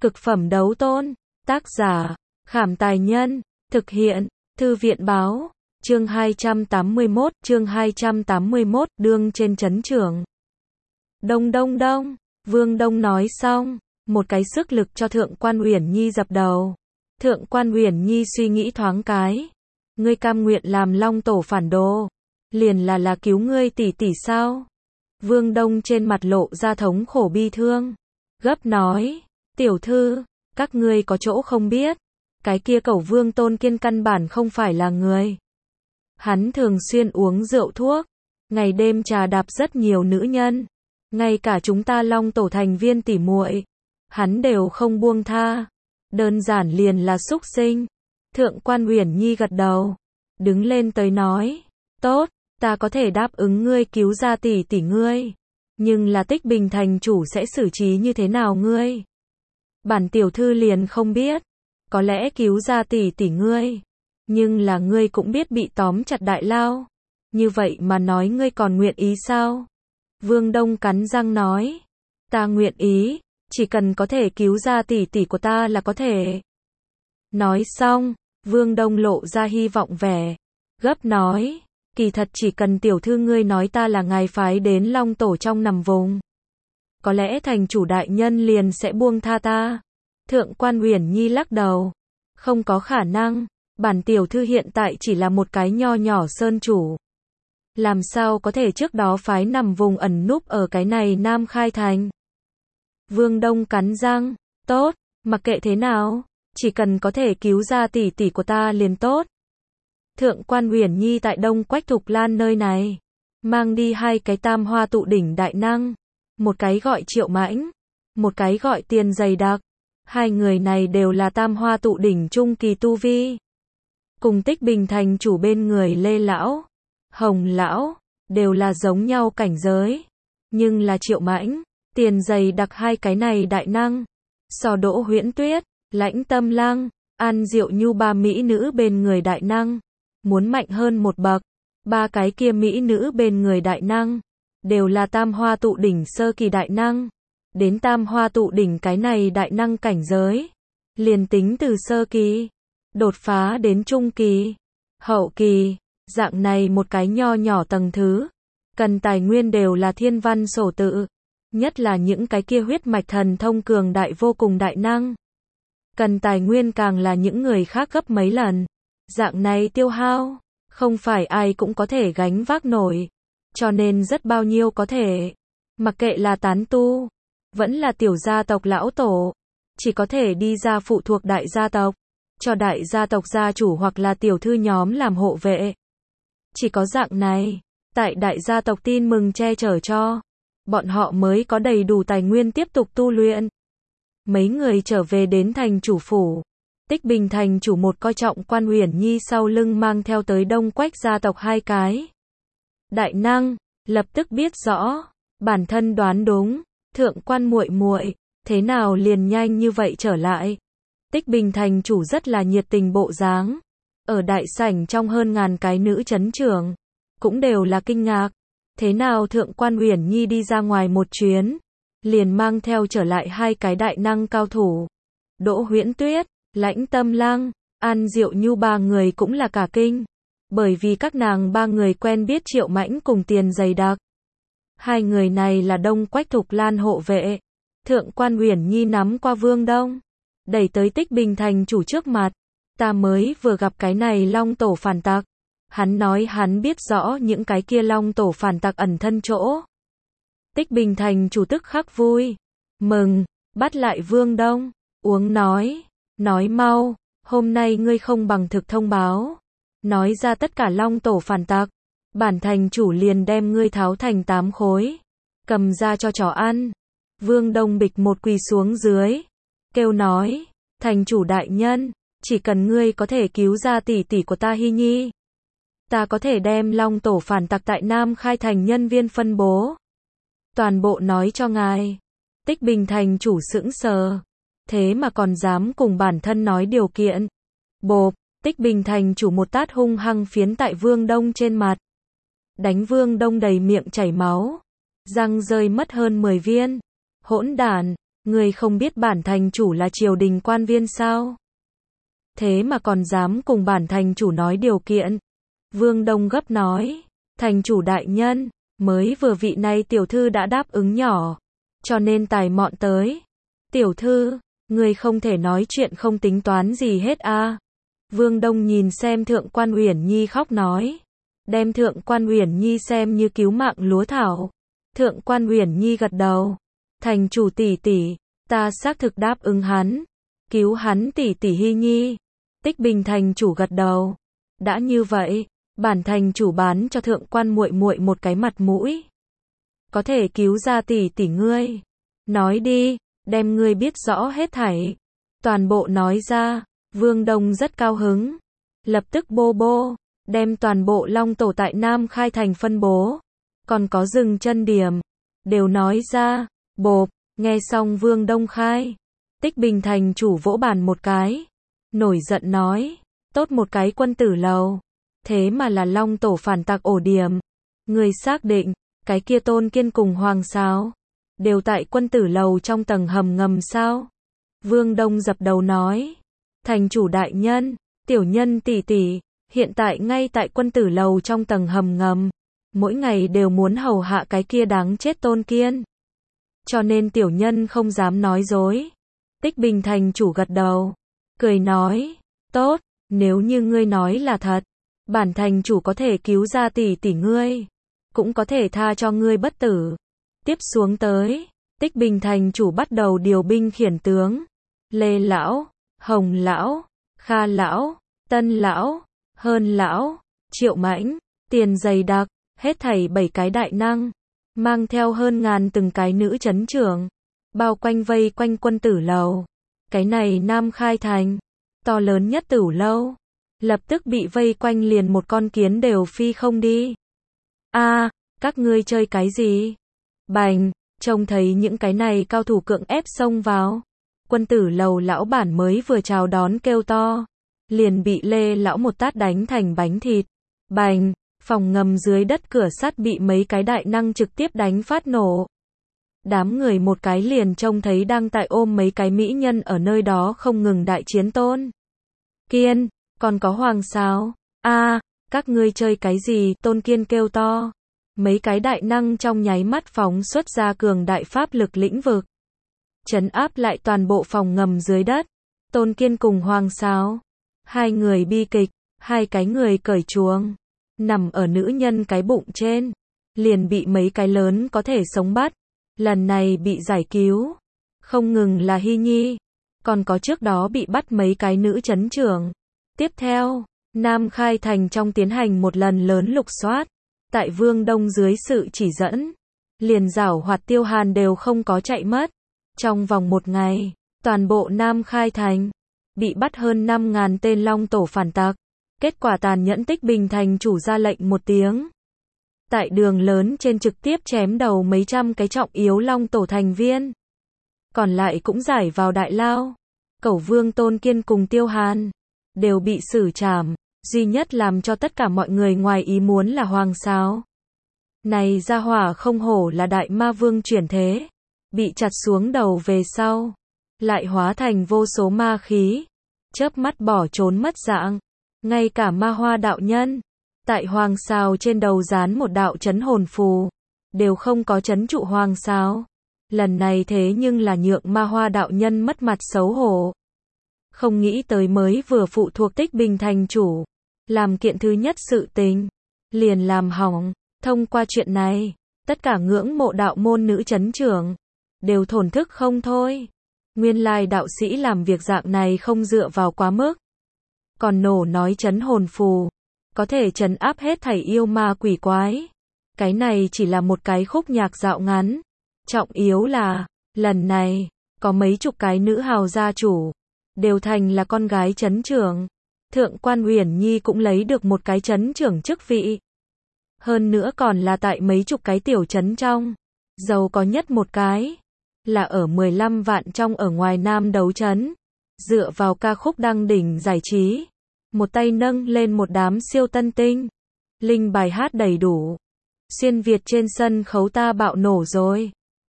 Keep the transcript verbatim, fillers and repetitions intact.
Cực phẩm đấu tôn. Tác giả, Khảm Tài Nhân. Thực hiện, Thư viện Báo. Chương hai trăm tám mươi mốt, chương hai trăm tám mươi mốt, đương trên chấn trưởng. Đông đông đông, Vương Đông nói xong, một cái sức lực cho Thượng Quan Uyển Nhi dập đầu. Thượng Quan Uyển Nhi suy nghĩ thoáng cái, ngươi cam nguyện làm Long Tổ phản đồ, liền là là cứu ngươi tỷ tỷ sao? Vương Đông trên mặt lộ ra thống khổ bi thương, gấp nói, tiểu thư, các ngươi có chỗ không biết, cái kia Cẩu Vương Tôn Kiên căn bản không phải là người. Hắn thường xuyên uống rượu thuốc, ngày đêm trà đạp rất nhiều nữ nhân, ngay cả chúng ta Long Tổ thành viên tỉ muội, hắn đều không buông tha, đơn giản liền là súc sinh. Thượng Quan Uyển Nhi gật đầu, đứng lên tới nói, tốt, ta có thể đáp ứng ngươi cứu ra tỷ tỷ ngươi, nhưng là Tích Bình thành chủ sẽ xử trí như thế nào ngươi? Bản tiểu thư liền không biết, có lẽ cứu ra tỷ tỷ ngươi, nhưng là ngươi cũng biết bị tóm chặt đại lao, như vậy mà nói ngươi còn nguyện ý sao? Vương Đông cắn răng nói, ta nguyện ý, chỉ cần có thể cứu ra tỷ tỷ của ta là có thể. Nói xong, Vương Đông lộ ra hy vọng vẻ, gấp nói, kỳ thật chỉ cần tiểu thư ngươi nói ta là ngài phái đến Long Tổ trong nằm vùng, có lẽ thành chủ đại nhân liền sẽ buông tha ta. Thượng Quan Uyển Nhi lắc đầu, không có khả năng, bản tiểu thư hiện tại chỉ là một cái nho nhỏ sơn chủ, làm sao có thể trước đó phái nằm vùng ẩn núp ở cái này Nam Khai Thành. Vương Đông cắn răng, tốt, mặc kệ thế nào, chỉ cần có thể cứu ra tỷ tỷ của ta liền tốt. Thượng Quan Uyển Nhi tại Đông Quách Thục Lan nơi này, mang đi hai cái tam hoa tụ đỉnh đại năng, một cái gọi Triệu Mãnh, một cái gọi Tiền Dày Đặc. Hai người này đều là tam hoa tụ đỉnh trung kỳ tu vi. Cùng Tích Bình thành chủ bên người Lê Lão, Hồng Lão, đều là giống nhau cảnh giới. Nhưng là Triệu Mãnh, Tiền Dày Đặc hai cái này đại năng, so Đỗ Huyễn Tuyết, Lãnh Tâm Lăng, An Diệu Nhu ba mỹ nữ bên người đại năng, muốn mạnh hơn một bậc. Ba cái kia mỹ nữ bên người đại năng, đều là tam hoa tụ đỉnh sơ kỳ đại năng. Đến tam hoa tụ đỉnh cái này đại năng cảnh giới, liền tính từ sơ kỳ, đột phá đến trung kỳ, hậu kỳ, dạng này một cái nho nhỏ tầng thứ, cần tài nguyên đều là thiên văn sổ tự, nhất là những cái kia huyết mạch thần thông cường đại vô cùng đại năng. Cần tài nguyên càng là những người khác gấp mấy lần, dạng này tiêu hao, không phải ai cũng có thể gánh vác nổi, cho nên rất bao nhiêu có thể, mặc kệ là tán tu, vẫn là tiểu gia tộc lão tổ, chỉ có thể đi ra phụ thuộc đại gia tộc, cho đại gia tộc gia chủ hoặc là tiểu thư nhóm làm hộ vệ. Chỉ có dạng này, tại đại gia tộc tin mừng che chở cho, bọn họ mới có đầy đủ tài nguyên tiếp tục tu luyện. Mấy người trở về đến thành chủ phủ, Tích Bình thành chủ một coi trọng Quan Uyển Nhi sau lưng mang theo tới Đông Quách gia tộc hai cái đại năng, lập tức biết rõ, bản thân đoán đúng. Thượng Quan muội muội, thế nào liền nhanh như vậy trở lại? Tích Bình thành chủ rất là nhiệt tình bộ dáng, ở đại sảnh trong hơn ngàn cái nữ chấn trưởng, cũng đều là kinh ngạc, thế nào Thượng Quan Uyển Nhi đi ra ngoài một chuyến, liền mang theo trở lại hai cái đại năng cao thủ. Đỗ Huyễn Tuyết, Lãnh Tâm Lăng, An Diệu Nhu ba người cũng là cả kinh, bởi vì các nàng ba người quen biết Triệu Mãnh cùng Tiền Dày Đặc. Hai người này là Đông Quách Thục Lan hộ vệ. Thượng Quan Uyển Nhi nắm qua Vương Đông, đẩy tới Tích Bình thành chủ trước mặt. Ta mới vừa gặp cái này Long Tổ phản tặc. Hắn nói hắn biết rõ những cái kia Long Tổ phản tặc ẩn thân chỗ. Tích Bình thành chủ tức khắc vui, mừng, bắt lại Vương Đông, uống nói, nói mau, hôm nay ngươi không bằng thực thông báo, nói ra tất cả Long Tổ phản tặc. Bản thành chủ liền đem ngươi tháo thành tám khối, cầm ra cho chó ăn. Vương Đông bịch một quỳ xuống dưới, kêu nói, thành chủ đại nhân, chỉ cần ngươi có thể cứu ra tỷ tỷ của ta Hy Nhi, ta có thể đem Long Tổ phản tặc tại Nam Khai Thành nhân viên phân bố, toàn bộ nói cho ngài. Tích Bình thành chủ sững sờ, thế mà còn dám cùng bản thân nói điều kiện. Bộp, Tích Bình thành chủ một tát hung hăng phiến tại Vương Đông trên mặt, đánh Vương Đông đầy miệng chảy máu, răng rơi mất hơn mười viên. Hỗn đản, Ngươi không biết bản thành chủ là triều đình quan viên sao? Thế mà còn dám cùng bản thành chủ nói điều kiện. Vương Đông gấp nói, thành chủ đại nhân, mới vừa vị này tiểu thư đã đáp ứng nhỏ, cho nên tài mọn tới. Tiểu thư, ngươi không thể nói chuyện không tính toán gì hết a. À? Vương Đông nhìn xem Thượng quan Uyển Nhi khóc nói, đem Thượng quan Uyển Nhi xem như cứu mạng lúa thảo. Thượng quan Uyển Nhi gật đầu, thành chủ tỷ tỷ, ta xác thực đáp ứng hắn, cứu hắn tỷ tỷ Hy Nhi. Tích Bình thành chủ gật đầu, đã như vậy, bản thành chủ bán cho Thượng quan muội muội một cái mặt mũi, có thể cứu ra tỷ tỷ ngươi. Nói đi, đem ngươi biết rõ hết thảy, toàn bộ nói ra. Vương Đông rất cao hứng, lập tức bô bô, đem toàn bộ Long Tổ tại Nam Khai thành phân bố, còn có dừng chân điểm, đều nói ra. Bộp, nghe xong Vương Đông khai, Tích Bình thành chủ vỗ bàn một cái, nổi giận nói, tốt một cái quân tử lầu, thế mà là Long Tổ phản tặc ổ điểm. Người xác định, cái kia Tôn Kiên cùng Hoàng Sáo, đều tại quân tử lầu trong tầng hầm ngầm sao? Vương Đông dập đầu nói, thành chủ đại nhân, tiểu nhân tỷ tỷ, hiện tại ngay tại quân tử lầu trong tầng hầm ngầm, mỗi ngày đều muốn hầu hạ cái kia đáng chết Tôn Kiên. Cho nên tiểu nhân không dám nói dối. Tích Bình thành chủ gật đầu, cười nói, tốt, nếu như ngươi nói là thật, bản thành chủ có thể cứu ra tỷ tỷ ngươi, cũng có thể tha cho ngươi bất tử. Tiếp xuống tới, Tích Bình thành chủ bắt đầu điều binh khiển tướng. Lê lão, Hồng lão, Kha lão, Tân lão, Hơn lão, Triệu Mãnh, Tiền dày đặc, hết thảy bảy cái đại năng, mang theo hơn ngàn từng cái nữ chấn trưởng, bao quanh vây quanh quân tử lầu. Cái này Nam Khai thành, to lớn nhất tử lâu, lập tức bị vây quanh liền một con kiến đều phi không đi. A, à, các ngươi chơi cái gì? Bành, trông thấy những cái này cao thủ cưỡng ép xông vào. Quân tử lầu lão bản mới vừa chào đón kêu to, liền bị Lê lão một tát đánh thành bánh thịt. Bành, phòng ngầm dưới đất cửa sắt bị mấy cái đại năng trực tiếp đánh phát nổ. Đám người một cái liền trông thấy đang tại ôm mấy cái mỹ nhân ở nơi đó không ngừng đại chiến Tôn Kiên, còn có Hoàng Sáo. A, à, các ngươi chơi cái gì? Tôn Kiên kêu to. Mấy cái đại năng trong nháy mắt phóng xuất ra cường đại pháp lực lĩnh vực, trấn áp lại toàn bộ phòng ngầm dưới đất. Tôn Kiên cùng Hoàng Sáo, hai người bi kịch, hai cái người cởi chuồng, nằm ở nữ nhân cái bụng trên, liền bị mấy cái lớn có thể sống bắt. Lần này bị giải cứu, không ngừng là Hy Nhi, còn có trước đó bị bắt mấy cái nữ chấn trưởng. Tiếp theo, Nam Khai thành trong tiến hành một lần lớn lục soát, tại Vương Đông dưới sự chỉ dẫn, liền giảo hoạt Tiêu Hàn đều không có chạy mất. Trong vòng một ngày, toàn bộ Nam Khai thành bị bắt hơn năm ngàn tên Long Tổ phản tặc. Kết quả tàn nhẫn Tích Bình thành chủ ra lệnh một tiếng, tại đường lớn trên trực tiếp chém đầu mấy trăm cái trọng yếu Long Tổ thành viên, còn lại cũng giải vào đại lao. Cẩu Vương Tôn Kiên cùng Tiêu Hàn đều bị xử trảm, duy nhất làm cho tất cả mọi người ngoài ý muốn là Hoàng Sáo. Này gia hỏa không hổ là đại ma vương chuyển thế, bị chặt xuống đầu về sau, lại hóa thành vô số ma khí, chớp mắt bỏ trốn mất dạng. Ngay cả Ma Hoa đạo nhân, tại Hoàng Sáo trên đầu dán một đạo chấn hồn phù, đều không có chấn trụ Hoàng Sáo. Lần này thế nhưng là nhượng Ma Hoa đạo nhân mất mặt xấu hổ. Không nghĩ tới mới vừa phụ thuộc Tích Bình thành chủ, làm kiện thứ nhất sự tình, liền làm hỏng. Thông qua chuyện này, tất cả ngưỡng mộ đạo môn nữ chấn trưởng đều thổn thức không thôi. Nguyên lai đạo sĩ làm việc dạng này không dựa vào quá mức, còn nổ nói chấn hồn phù, có thể trấn áp hết thảy yêu ma quỷ quái. Cái này chỉ là một cái khúc nhạc dạo ngắn. Trọng yếu là, lần này, có mấy chục cái nữ hào gia chủ, đều thành là con gái chấn trưởng. Thượng quan Uyển Nhi cũng lấy được một cái chấn trưởng chức vị. Hơn nữa còn là tại mấy chục cái tiểu chấn trong. Giàu có nhất một cái, là ở mười lăm vạn trong ở ngoài Nam đấu chấn. Dựa vào ca khúc đăng đỉnh giải trí, một tay nâng lên một đám siêu tân tinh. Linh bài hát đầy đủ. Xuyên Việt trên sân khấu ta bạo nổ rồi.